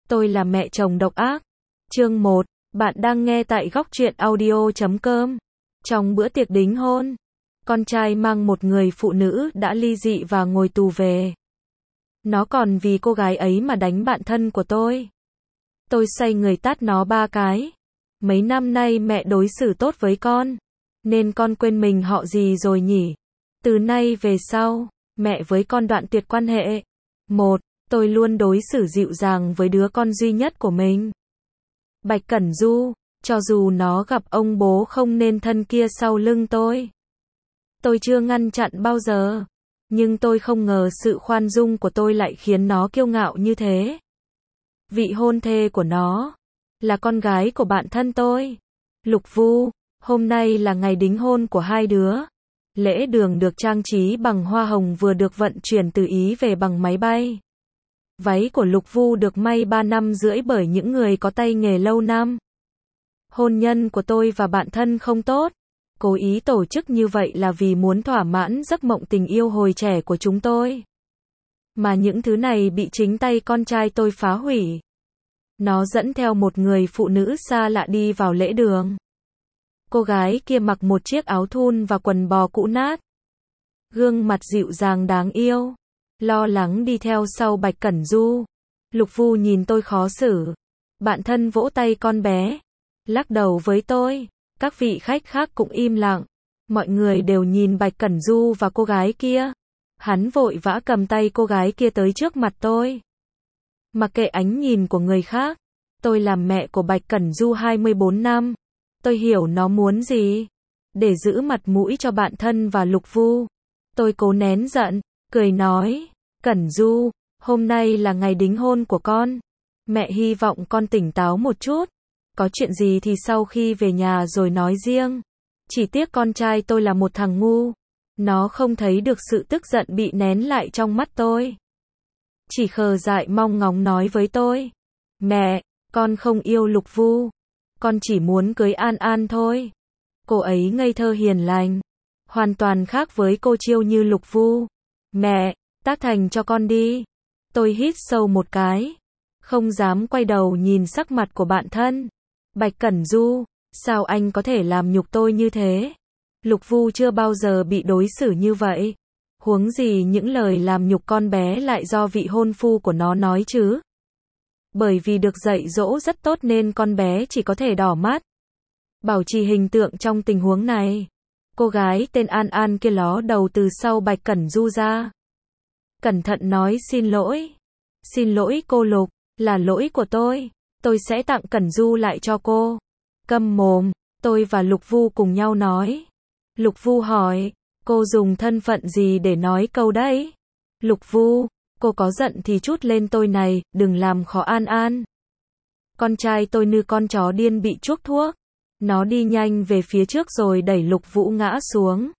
Tôi là mẹ chồng độc ác. Chương 1, bạn đang nghe tại góc truyện audio.com. Trong bữa tiệc đính hôn, con trai mang một người phụ nữ đã ly dị và ngồi tù về. Nó còn vì cô gái ấy mà đánh bạn thân của tôi. Tôi xoay người tát nó 3 cái. Mấy năm nay mẹ đối xử tốt với con, nên con quên mình họ gì rồi nhỉ? Từ nay về sau, mẹ với con đoạn tuyệt quan hệ. 1. Tôi luôn đối xử dịu dàng với đứa con duy nhất của mình. Bạch Cẩn Du, cho dù nó gặp ông bố không nên thân kia sau lưng tôi chưa ngăn chặn bao giờ. Nhưng tôi không ngờ sự khoan dung của tôi lại khiến nó kiêu ngạo như thế. Vị hôn thê của nó là con gái của bạn thân tôi, Lục Vu. Hôm nay là ngày đính hôn của hai đứa. Lễ đường được trang trí bằng hoa hồng vừa được vận chuyển từ Ý về bằng máy bay. Váy của Lục Vu được may 3 năm rưỡi bởi những người có tay nghề lâu năm. Hôn nhân của tôi và bạn thân không tốt. Cố ý tổ chức như vậy là vì muốn thỏa mãn giấc mộng tình yêu hồi trẻ của chúng tôi. Mà những thứ này bị chính tay con trai tôi phá hủy. Nó dẫn theo một người phụ nữ xa lạ đi vào lễ đường. Cô gái kia mặc một chiếc áo thun và quần bò cũ nát. Gương mặt dịu dàng đáng yêu, lo lắng đi theo sau Bạch Cẩn Du. Lục Vu nhìn tôi khó xử. Bạn thân vỗ tay con bé, lắc đầu với tôi. Các vị khách khác cũng im lặng. Mọi người đều nhìn Bạch Cẩn Du và cô gái kia. Hắn vội vã cầm tay cô gái kia tới trước mặt tôi. Mặc kệ ánh nhìn của người khác, tôi làm mẹ của Bạch Cẩn Du 24 năm. Tôi hiểu nó muốn gì. Để giữ mặt mũi cho bạn thân và Lục Vu, tôi cố nén giận, cười nói, Cẩn Du, hôm nay là ngày đính hôn của con. Mẹ hy vọng con tỉnh táo một chút. Có chuyện gì thì sau khi về nhà rồi nói riêng. Chỉ tiếc con trai tôi là một thằng ngu. Nó không thấy được sự tức giận bị nén lại trong mắt tôi. Chỉ khờ dại mong ngóng nói với tôi. Mẹ, con không yêu Lục Vu. Con chỉ muốn cưới An An thôi. Cô ấy ngây thơ hiền lành. Hoàn toàn khác với cô chiêu như Lục Vu. Mẹ, tác thành cho con đi. Tôi hít sâu một cái. Không dám quay đầu nhìn sắc mặt của bạn thân. Bạch Cẩn Du, sao anh có thể làm nhục tôi như thế? Lục Vu chưa bao giờ bị đối xử như vậy. Huống gì những lời làm nhục con bé lại do vị hôn phu của nó nói chứ? Bởi vì được dạy dỗ rất tốt nên con bé chỉ có thể đỏ mắt. Bảo trì hình tượng trong tình huống này. Cô gái tên An An kia ló đầu từ sau Bạch Cẩn Du ra. Cẩn thận nói xin lỗi. Xin lỗi cô Lục, là lỗi của tôi. Tôi sẽ tặng Cẩn Du lại cho cô. Câm mồm, tôi và Lục Vu cùng nhau nói. Lục Vu hỏi, cô dùng thân phận gì để nói câu đấy? Lục Vu, cô có giận thì trút lên tôi này, đừng làm khó An An. Con trai tôi như con chó điên bị chuốc thuốc. Nó đi nhanh về phía trước rồi đẩy Lục Vũ ngã xuống.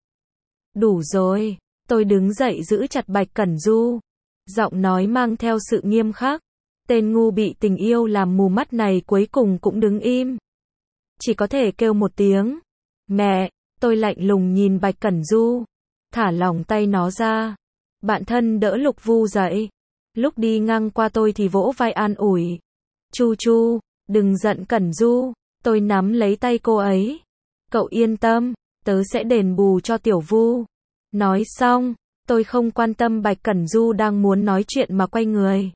Đủ rồi, tôi đứng dậy giữ chặt Bạch Cẩn Du. Giọng nói mang theo sự nghiêm khắc. Tên ngu bị tình yêu làm mù mắt này cuối cùng cũng đứng im. Chỉ có thể kêu một tiếng. Mẹ, tôi lạnh lùng nhìn Bạch Cẩn Du. Thả lỏng tay nó ra. Bạn thân đỡ Lục Vu dậy. Lúc đi ngang qua tôi thì vỗ vai an ủi. Chu Chu, đừng giận Cẩn Du. Tôi nắm lấy tay cô ấy. Cậu yên tâm, tớ sẽ đền bù cho Tiểu Vu. Nói xong, tôi không quan tâm Bạch Cẩn Du đang muốn nói chuyện mà quay người.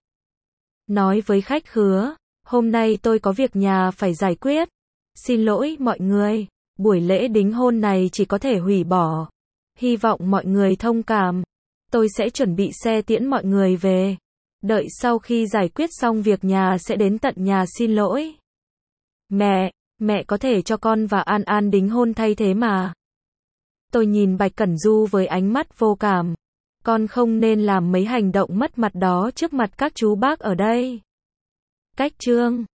Nói với khách khứa, hôm nay tôi có việc nhà phải giải quyết. Xin lỗi mọi người, buổi lễ đính hôn này chỉ có thể hủy bỏ. Hy vọng mọi người thông cảm. Tôi sẽ chuẩn bị xe tiễn mọi người về. Đợi sau khi giải quyết xong việc nhà sẽ đến tận nhà xin lỗi. Mẹ có thể cho con và An An đính hôn thay thế mà. Tôi nhìn Bạch Cẩn Du với ánh mắt vô cảm. Con không nên làm mấy hành động mất mặt đó trước mặt các chú bác ở đây. Cách chương